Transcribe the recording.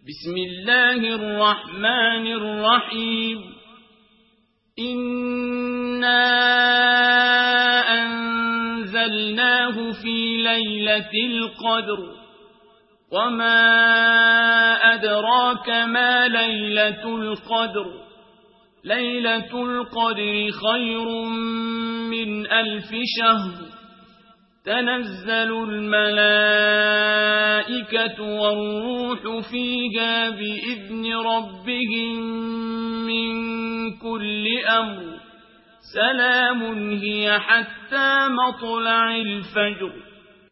بسم الله الرحمن الرحيم إنا أنزلناه في ليلة القدر وما أدراك ما ليلة القدر ليلة القدر خير من 1000 شهر تنزل الملائكة والروح فيها بإذن ربهم من كل أمر سلام هي حتى مطلع الفجر.